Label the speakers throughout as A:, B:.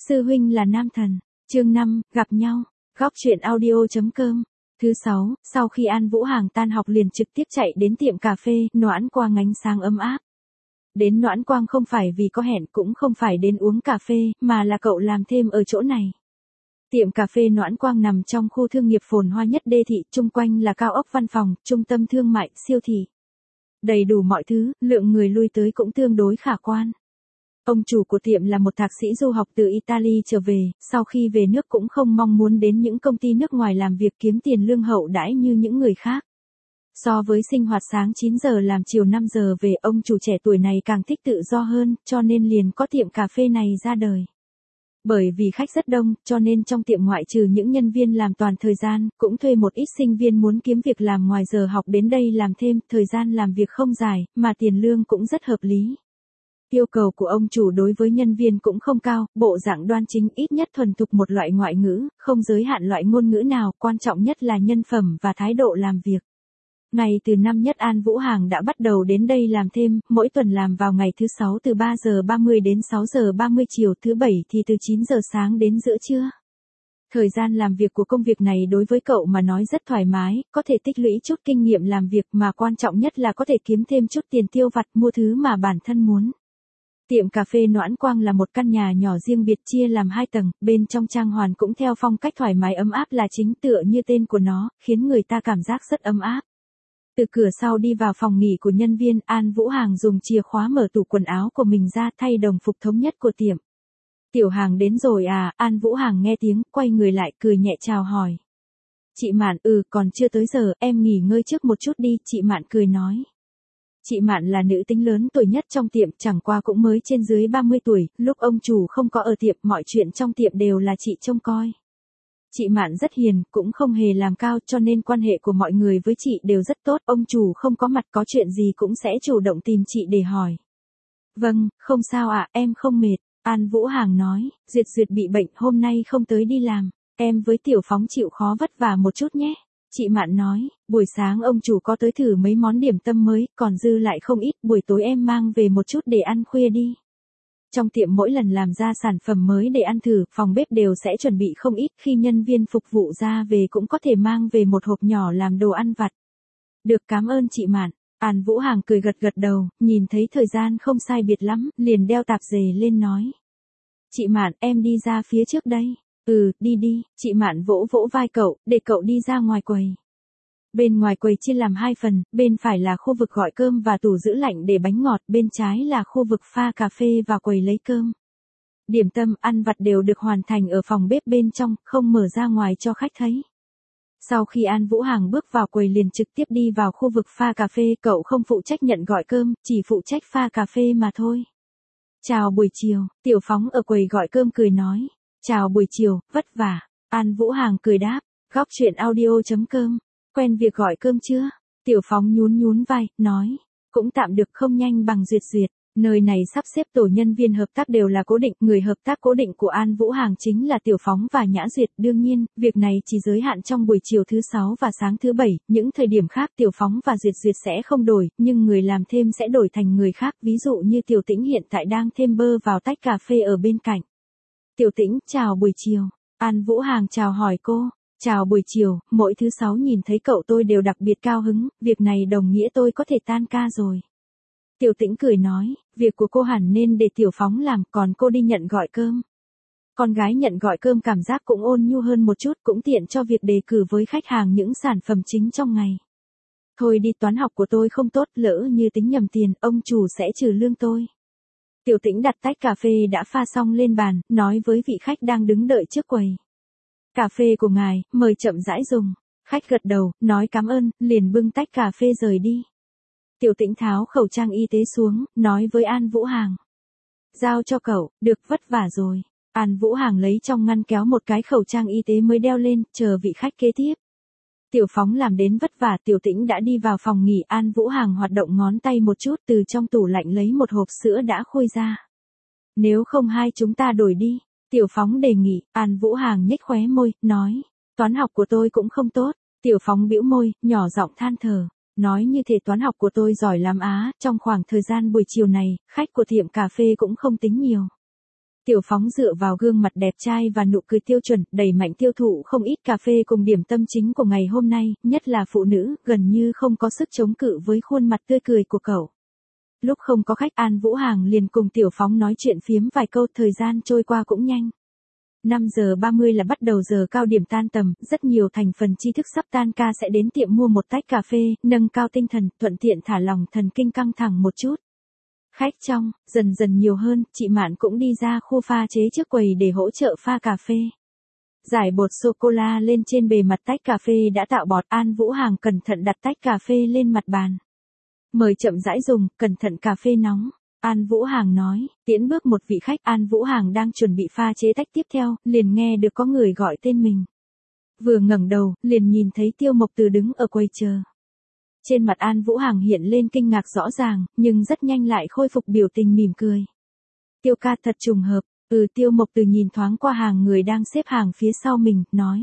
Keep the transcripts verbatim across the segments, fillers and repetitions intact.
A: Sư huynh là nam thần. Chương năm, gặp nhau. Góc truyện audio.com. Thứ sáu, sau khi An Vũ Hàng tan học liền trực tiếp chạy đến tiệm cà phê, Noãn Quang ánh sáng ấm áp. Đến Noãn Quang không phải vì có hẹn cũng không phải đến uống cà phê, mà là cậu làm thêm ở chỗ này. Tiệm cà phê Noãn Quang nằm trong khu thương nghiệp phồn hoa nhất đê thị, chung quanh là cao ốc văn phòng, trung tâm thương mại, siêu thị. Đầy đủ mọi thứ, lượng người lui tới cũng tương đối khả quan. Ông chủ của tiệm là một thạc sĩ du học từ Italy trở về, sau khi về nước cũng không mong muốn đến những công ty nước ngoài làm việc kiếm tiền lương hậu đãi như những người khác. So với sinh hoạt sáng chín giờ làm chiều năm giờ về, ông chủ trẻ tuổi này càng thích tự do hơn, cho nên liền có tiệm cà phê này ra đời. Bởi vì khách rất đông, cho nên trong tiệm ngoại trừ những nhân viên làm toàn thời gian, cũng thuê một ít sinh viên muốn kiếm việc làm ngoài giờ học đến đây làm thêm, thời gian làm việc không dài, mà tiền lương cũng rất hợp lý. Yêu cầu của ông chủ đối với nhân viên cũng không cao, bộ dạng đoan chính, ít nhất thuần thục một loại ngoại ngữ, không giới hạn loại ngôn ngữ nào, quan trọng nhất là nhân phẩm và thái độ làm việc. Ngày từ năm nhất An Vũ Hàng đã bắt đầu đến đây làm thêm, mỗi tuần làm vào ngày thứ sáu từ ba giờ ba mươi đến sáu giờ ba mươi chiều, thứ bảy thì từ chín giờ sáng đến giữa trưa. Thời gian làm việc của công việc này đối với cậu mà nói rất thoải mái, có thể tích lũy chút kinh nghiệm làm việc, mà quan trọng nhất là có thể kiếm thêm chút tiền tiêu vặt mua thứ mà bản thân muốn. Tiệm cà phê Noãn Quang là một căn nhà nhỏ riêng biệt chia làm hai tầng, bên trong trang hoàn cũng theo phong cách thoải mái ấm áp là chính, tựa như tên của nó, khiến người ta cảm giác rất ấm áp. Từ cửa sau đi vào phòng nghỉ của nhân viên, An Vũ Hàng dùng chìa khóa mở tủ quần áo của mình ra, thay đồng phục thống nhất của tiệm. Tiểu Hàng đến rồi à? An Vũ Hàng nghe tiếng, quay người lại cười nhẹ chào hỏi. Chị Mạn, ừ, còn chưa tới giờ, em nghỉ ngơi trước một chút đi, chị Mạn cười nói. Chị Mạn là nữ tính lớn tuổi nhất trong tiệm, chẳng qua cũng mới trên dưới ba mươi tuổi, lúc ông chủ không có ở tiệm, mọi chuyện trong tiệm đều là chị trông coi. Chị Mạn rất hiền, cũng không hề làm cao, cho nên quan hệ của mọi người với chị đều rất tốt, ông chủ không có mặt có chuyện gì cũng sẽ chủ động tìm chị để hỏi. Vâng, không sao ạ, em không mệt, An Vũ Hàng nói, Duyệt Duyệt bị bệnh, hôm nay không tới đi làm, em với Tiểu Phóng chịu khó vất vả một chút nhé. Chị Mạn nói, buổi sáng ông chủ có tới thử mấy món điểm tâm mới, còn dư lại không ít, buổi tối em mang về một chút để ăn khuya đi. Trong tiệm mỗi lần làm ra sản phẩm mới để ăn thử, phòng bếp đều sẽ chuẩn bị không ít, khi nhân viên phục vụ ra về cũng có thể mang về một hộp nhỏ làm đồ ăn vặt. Được, cảm ơn chị Mạn. An Vũ Hàng cười gật gật đầu, nhìn thấy thời gian không sai biệt lắm, liền đeo tạp dề lên nói. Chị Mạn, em đi ra phía trước đây. Ừ, đi đi, chị Mạn vỗ vỗ vai cậu, để cậu đi ra ngoài quầy. Bên ngoài quầy chia làm hai phần, bên phải là khu vực gọi cơm và tủ giữ lạnh để bánh ngọt, bên trái là khu vực pha cà phê và quầy lấy cơm. Điểm tâm, ăn vặt đều được hoàn thành ở phòng bếp bên trong, không mở ra ngoài cho khách thấy. Sau khi An Vũ Hàng bước vào quầy liền trực tiếp đi vào khu vực pha cà phê, cậu không phụ trách nhận gọi cơm, chỉ phụ trách pha cà phê mà thôi. Chào buổi chiều, Tiểu Phóng ở quầy gọi cơm cười nói. Chào buổi chiều, vất vả. An Vũ Hàng cười đáp, góc truyện audio.com. Quen việc gọi cơm chưa? Tiểu Phóng nhún nhún vai, nói, cũng tạm được, không nhanh bằng Duyệt Duyệt. Nơi này sắp xếp tổ nhân viên hợp tác đều là cố định, người hợp tác cố định của An Vũ Hàng chính là Tiểu Phóng và Nhã Duyệt. Đương nhiên, việc này chỉ giới hạn trong buổi chiều thứ sáu và sáng thứ bảy, những thời điểm khác Tiểu Phóng và Duyệt Duyệt sẽ không đổi, nhưng người làm thêm sẽ đổi thành người khác, ví dụ như Tiểu Tĩnh hiện tại đang thêm bơ vào tách cà phê ở bên cạnh. Tiểu Tĩnh, chào buổi chiều. An Vũ Hàng chào hỏi cô. Chào buổi chiều, mỗi thứ sáu nhìn thấy cậu tôi đều đặc biệt cao hứng, việc này đồng nghĩa tôi có thể tan ca rồi. Tiểu Tĩnh cười nói, việc của cô hẳn nên để Tiểu Phóng làm, còn cô đi nhận gọi cơm. Con gái nhận gọi cơm cảm giác cũng ôn nhu hơn một chút, cũng tiện cho việc đề cử với khách hàng những sản phẩm chính trong ngày. Thôi đi, toán học của tôi không tốt, lỡ như tính nhầm tiền, ông chủ sẽ trừ lương tôi. Tiểu Tĩnh đặt tách cà phê đã pha xong lên bàn, nói với vị khách đang đứng đợi trước quầy. Cà phê của ngài, mời chậm rãi dùng. Khách gật đầu, nói cảm ơn, liền bưng tách cà phê rời đi. Tiểu Tĩnh tháo khẩu trang y tế xuống, nói với An Vũ Hàng. Giao cho cậu, được, vất vả rồi. An Vũ Hàng lấy trong ngăn kéo một cái khẩu trang y tế mới đeo lên, chờ vị khách kế tiếp. Tiểu Phóng làm đến vất vả, Tiểu Tĩnh đã đi vào phòng nghỉ, An Vũ Hàng hoạt động ngón tay một chút, từ trong tủ lạnh lấy một hộp sữa đã khui ra. Nếu không hai chúng ta đổi đi, Tiểu Phóng đề nghị. An Vũ Hàng nhếch khóe môi, nói, toán học của tôi cũng không tốt. Tiểu Phóng bĩu môi, nhỏ giọng than thở, nói như thể toán học của tôi giỏi lắm á. Trong khoảng thời gian buổi chiều này, khách của tiệm cà phê cũng không tính nhiều. Tiểu Phóng dựa vào gương mặt đẹp trai và nụ cười tiêu chuẩn, đẩy mạnh tiêu thụ không ít cà phê cùng điểm tâm chính của ngày hôm nay, nhất là phụ nữ, gần như không có sức chống cự với khuôn mặt tươi cười của cậu. Lúc không có khách, An Vũ Hàng liền cùng Tiểu Phóng nói chuyện phiếm vài câu, thời gian trôi qua cũng nhanh. năm giờ ba mươi là bắt đầu giờ cao điểm tan tầm, rất nhiều thành phần tri thức sắp tan ca sẽ đến tiệm mua một tách cà phê, nâng cao tinh thần, thuận tiện thả lỏng thần kinh căng thẳng một chút. Khách trong, dần dần nhiều hơn, chị Mạn cũng đi ra khu pha chế trước quầy để hỗ trợ pha cà phê. Giải bột sô-cô-la lên trên bề mặt tách cà phê đã tạo bọt, An Vũ Hàng cẩn thận đặt tách cà phê lên mặt bàn. Mời chậm rãi dùng, cẩn thận cà phê nóng. An Vũ Hàng nói, tiễn bước một vị khách. An Vũ Hàng đang chuẩn bị pha chế tách tiếp theo, liền nghe được có người gọi tên mình. Vừa ngẩng đầu, liền nhìn thấy Tiêu Mộc Từ đứng ở quầy chờ. Trên mặt An Vũ Hàng hiện lên kinh ngạc rõ ràng, nhưng rất nhanh lại khôi phục biểu tình mỉm cười. Tiêu ca, thật trùng hợp. Ừ, Tiêu Mộc Từ nhìn thoáng qua hàng người đang xếp hàng phía sau mình, nói.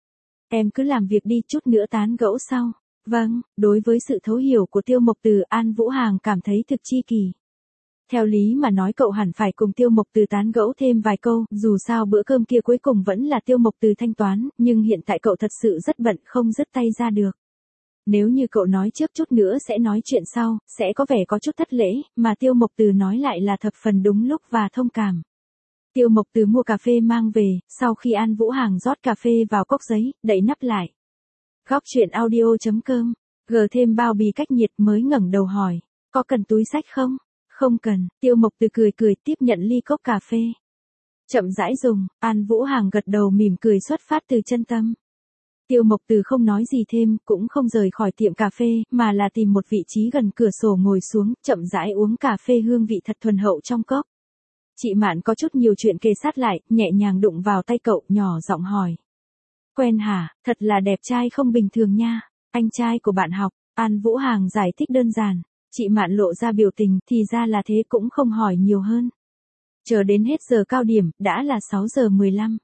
A: Em cứ làm việc đi, chút nữa tán gẫu sau. Vâng, đối với sự thấu hiểu của Tiêu Mộc Từ, An Vũ Hàng cảm thấy thực chi kỳ. Theo lý mà nói cậu hẳn phải cùng Tiêu Mộc Từ tán gẫu thêm vài câu, dù sao bữa cơm kia cuối cùng vẫn là Tiêu Mộc Từ thanh toán, nhưng hiện tại cậu thật sự rất bận, không dứt tay ra được. Nếu như cậu nói trước chút nữa sẽ nói chuyện sau, sẽ có vẻ có chút thất lễ, mà Tiêu Mộc Từ nói lại là thập phần đúng lúc và thông cảm. Tiêu Mộc Từ mua cà phê mang về, sau khi An Vũ Hàng rót cà phê vào cốc giấy, đậy nắp lại. Góc chuyện audio chấm com, gờ thêm bao bì cách nhiệt, mới ngẩng đầu hỏi, có cần túi xách không? Không cần, Tiêu Mộc Từ cười cười tiếp nhận ly cốc cà phê. Chậm rãi dùng, An Vũ Hàng gật đầu mỉm cười xuất phát từ chân tâm. Tiêu Mộc Từ không nói gì thêm, cũng không rời khỏi tiệm cà phê, mà là tìm một vị trí gần cửa sổ ngồi xuống, chậm rãi uống cà phê hương vị thật thuần hậu trong cốc. Chị Mạn có chút nhiều chuyện kề sát lại, nhẹ nhàng đụng vào tay cậu, nhỏ giọng hỏi. Quen hả, thật là đẹp trai không bình thường nha, anh trai của bạn học. An Vũ Hàng giải thích đơn giản. Chị Mạn lộ ra biểu tình, thì ra là thế, cũng không hỏi nhiều hơn. Chờ đến hết giờ cao điểm, đã là sáu giờ mười lăm.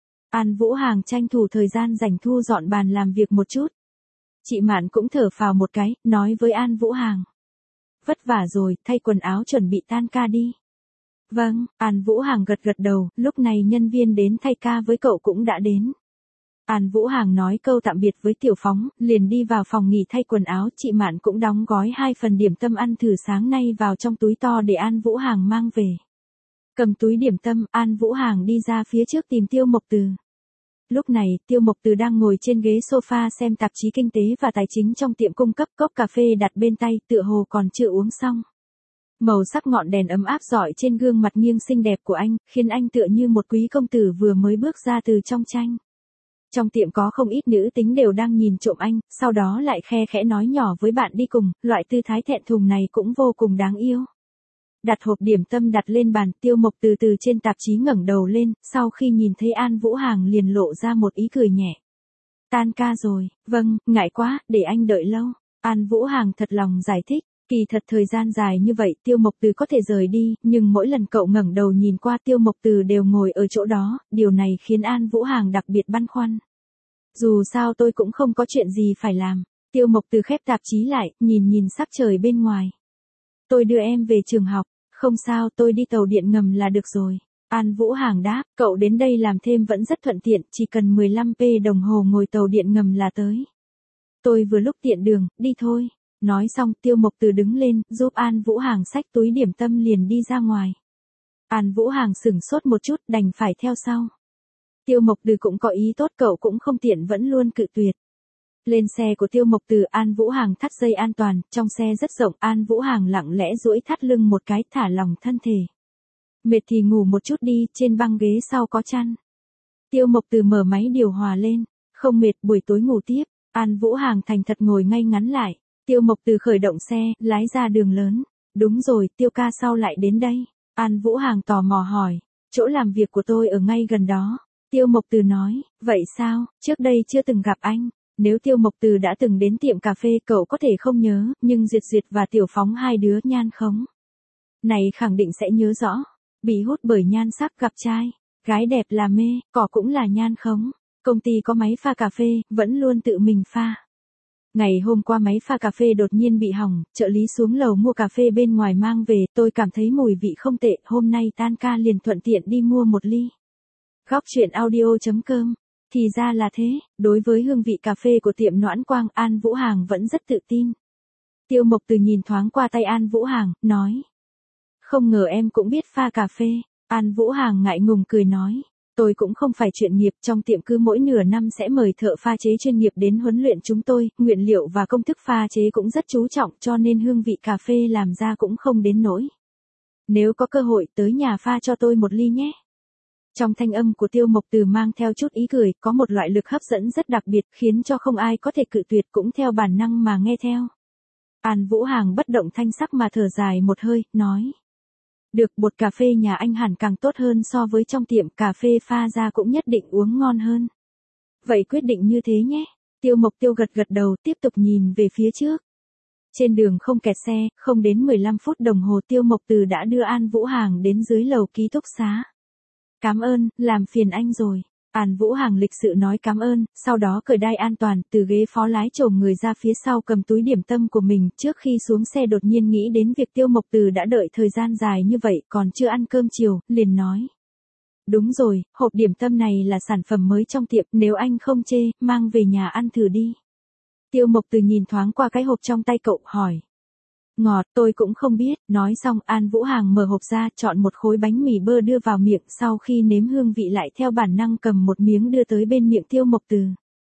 A: An Vũ Hàng tranh thủ thời gian dành thu dọn bàn làm việc một chút. Chị Mạn cũng thở phào một cái, nói với An Vũ Hàng. Vất vả rồi, thay quần áo chuẩn bị tan ca đi. Vâng, An Vũ Hàng gật gật đầu, lúc này nhân viên đến thay ca với cậu cũng đã đến. An Vũ Hàng nói câu tạm biệt với Tiểu Phóng, liền đi vào phòng nghỉ thay quần áo, chị Mạn cũng đóng gói hai phần điểm tâm ăn thử sáng nay vào trong túi to để An Vũ Hàng mang về. Cầm túi điểm tâm, An Vũ Hàng đi ra phía trước tìm Tiêu Mộc Từ. Lúc này, Tiêu Mộc Từ đang ngồi trên ghế sofa xem tạp chí kinh tế và tài chính trong tiệm cung cấp, cốc cà phê đặt bên tay, tựa hồ còn chưa uống xong. Màu sắc ngọn đèn ấm áp rọi trên gương mặt nghiêng xinh đẹp của anh, khiến anh tựa như một quý công tử vừa mới bước ra từ trong tranh. Trong tiệm có không ít nữ tính đều đang nhìn trộm anh, sau đó lại khe khẽ nói nhỏ với bạn đi cùng, loại tư thái thẹn thùng này cũng vô cùng đáng yêu. Đặt hộp điểm tâm đặt lên bàn, Tiêu Mộc từ từ trên tạp chí ngẩng đầu lên, sau khi nhìn thấy An Vũ Hàng liền lộ ra một ý cười nhẹ. Tan ca rồi, vâng, ngại quá, để anh đợi lâu. An Vũ Hàng thật lòng giải thích, kỳ thật thời gian dài như vậy Tiêu Mộc Từ có thể rời đi, nhưng mỗi lần cậu ngẩng đầu nhìn qua Tiêu Mộc Từ đều ngồi ở chỗ đó, điều này khiến An Vũ Hàng đặc biệt băn khoăn. Dù sao tôi cũng không có chuyện gì phải làm. Tiêu Mộc Từ khép tạp chí lại, nhìn nhìn sắc trời bên ngoài. Tôi đưa em về trường học. Không sao, tôi đi tàu điện ngầm là được rồi. An Vũ Hàng đáp, cậu đến đây làm thêm vẫn rất thuận tiện, chỉ cần mười lăm phút đồng hồ ngồi tàu điện ngầm là tới. Tôi vừa lúc tiện đường, đi thôi. Nói xong, Tiêu Mộc Từ đứng lên, giúp An Vũ Hàng xách túi điểm tâm liền đi ra ngoài. An Vũ Hàng sửng sốt một chút, đành phải theo sau. Tiêu Mộc Từ cũng có ý tốt, cậu cũng không tiện vẫn luôn cự tuyệt. Lên xe của Tiêu Mộc Từ, An Vũ Hàng thắt dây an toàn, trong xe rất rộng, An Vũ Hàng lặng lẽ duỗi thắt lưng một cái, thả lỏng thân thể. Mệt thì ngủ một chút đi, trên băng ghế sau có chăn. Tiêu Mộc Từ mở máy điều hòa lên, không mệt, buổi tối ngủ tiếp. An Vũ Hàng thành thật ngồi ngay ngắn lại. Tiêu Mộc Từ khởi động xe, lái ra đường lớn. Đúng rồi, Tiêu ca sau lại đến đây. An Vũ Hàng tò mò hỏi, chỗ làm việc của tôi ở ngay gần đó. Tiêu Mộc Từ nói, vậy sao, trước đây chưa từng gặp anh. Nếu Tiêu Mộc Từ đã từng đến tiệm cà phê cậu có thể không nhớ, nhưng Duyệt Duyệt và Tiểu Phóng hai đứa nhan khống này khẳng định sẽ nhớ rõ. Bị hút bởi nhan sắc gặp trai, gái đẹp là mê, cỏ cũng là nhan khống. Công ty có máy pha cà phê, vẫn luôn tự mình pha. Ngày hôm qua máy pha cà phê đột nhiên bị hỏng, trợ lý xuống lầu mua cà phê bên ngoài mang về, tôi cảm thấy mùi vị không tệ, hôm nay tan ca liền thuận tiện đi mua một ly. Góc truyện audio chấm com. Thì ra là thế, đối với hương vị cà phê của tiệm Noãn Quang, An Vũ Hàng vẫn rất tự tin. Tiêu Mộc Từ nhìn thoáng qua tay An Vũ Hàng, nói. Không ngờ em cũng biết pha cà phê. An Vũ Hàng ngại ngùng cười nói. Tôi cũng không phải chuyên nghiệp, trong tiệm cứ mỗi nửa năm sẽ mời thợ pha chế chuyên nghiệp đến huấn luyện chúng tôi, nguyên liệu và công thức pha chế cũng rất chú trọng cho nên hương vị cà phê làm ra cũng không đến nỗi. Nếu có cơ hội tới nhà pha cho tôi một ly nhé. Trong thanh âm của Tiêu Mộc Từ mang theo chút ý cười, có một loại lực hấp dẫn rất đặc biệt khiến cho không ai có thể cự tuyệt cũng theo bản năng mà nghe theo. An Vũ Hàng bất động thanh sắc mà thở dài một hơi, nói. Được, bột cà phê nhà anh hẳn càng tốt hơn so với trong tiệm, cà phê pha ra cũng nhất định uống ngon hơn. Vậy quyết định như thế nhé. Tiêu Mộc Tiêu gật gật đầu, tiếp tục nhìn về phía trước. Trên đường không kẹt xe, không đến mười lăm phút đồng hồ Tiêu Mộc Từ đã đưa An Vũ Hàng đến dưới lầu ký túc xá. Cảm ơn, làm phiền anh rồi. An Vũ Hàng lịch sự nói cảm ơn, sau đó cởi đai an toàn, từ ghế phó lái chồm người ra phía sau cầm túi điểm tâm của mình, trước khi xuống xe đột nhiên nghĩ đến việc Tiêu Mộc Từ đã đợi thời gian dài như vậy, còn chưa ăn cơm chiều, liền nói. Đúng rồi, hộp điểm tâm này là sản phẩm mới trong tiệm, nếu anh không chê, mang về nhà ăn thử đi. Tiêu Mộc Từ nhìn thoáng qua cái hộp trong tay cậu, hỏi. Ngọt, tôi cũng không biết, nói xong An Vũ Hàng mở hộp ra, chọn một khối bánh mì bơ đưa vào miệng, sau khi nếm hương vị lại theo bản năng cầm một miếng đưa tới bên miệng Tiêu Mộc Từ.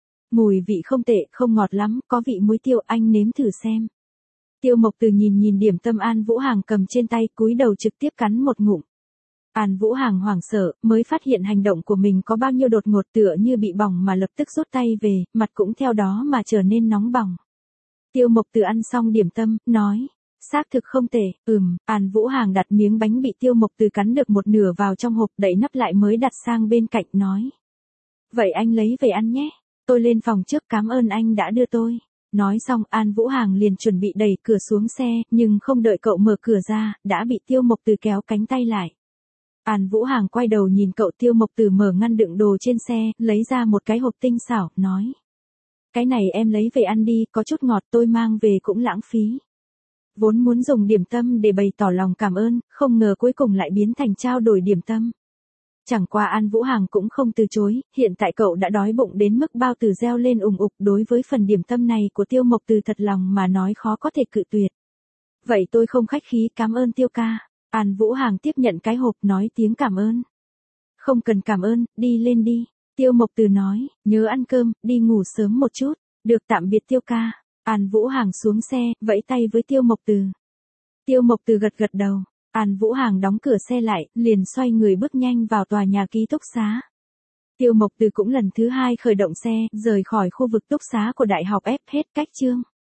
A: Mùi vị không tệ, không ngọt lắm, có vị muối tiêu, anh nếm thử xem. Tiêu Mộc Từ nhìn nhìn điểm tâm An Vũ Hàng cầm trên tay, cúi đầu trực tiếp cắn một ngụm. An Vũ Hàng hoảng sợ, mới phát hiện hành động của mình có bao nhiêu đột ngột, tựa như bị bỏng mà lập tức rút tay về, mặt cũng theo đó mà trở nên nóng bỏng. Tiêu Mộc Từ ăn xong điểm tâm, nói. Xác thực không tệ, ừm, An Vũ Hàng đặt miếng bánh bị Tiêu Mộc Từ cắn được một nửa vào trong hộp, đậy nắp lại mới đặt sang bên cạnh, nói. Vậy anh lấy về ăn nhé, tôi lên phòng trước, cảm ơn anh đã đưa tôi. Nói xong An Vũ Hàng liền chuẩn bị đẩy cửa xuống xe, nhưng không đợi cậu mở cửa ra, đã bị Tiêu Mộc Từ kéo cánh tay lại. An Vũ Hàng quay đầu nhìn cậu, Tiêu Mộc Từ mở ngăn đựng đồ trên xe, lấy ra một cái hộp tinh xảo, nói. Cái này em lấy về ăn đi, có chút ngọt, tôi mang về cũng lãng phí. Vốn muốn dùng điểm tâm để bày tỏ lòng cảm ơn, không ngờ cuối cùng lại biến thành trao đổi điểm tâm. Chẳng qua An Vũ Hàng cũng không từ chối, hiện tại cậu đã đói bụng đến mức bao tử reo lên ùng ục, đối với phần điểm tâm này của Tiêu Mộc Từ thật lòng mà nói khó có thể cự tuyệt. Vậy tôi không khách khí, cảm ơn Tiêu ca. An Vũ Hàng tiếp nhận cái hộp, nói tiếng cảm ơn. Không cần cảm ơn, đi lên đi. Tiêu Mộc Từ nói, nhớ ăn cơm, đi ngủ sớm một chút. Được, tạm biệt Tiêu ca. An Vũ Hàng xuống xe, vẫy tay với Tiêu Mộc Từ. Tiêu Mộc Từ gật gật đầu. An Vũ Hàng đóng cửa xe lại, liền xoay người bước nhanh vào tòa nhà ký túc xá. Tiêu Mộc Từ cũng lần thứ hai khởi động xe, rời khỏi khu vực túc xá của Đại học F hết cách chương.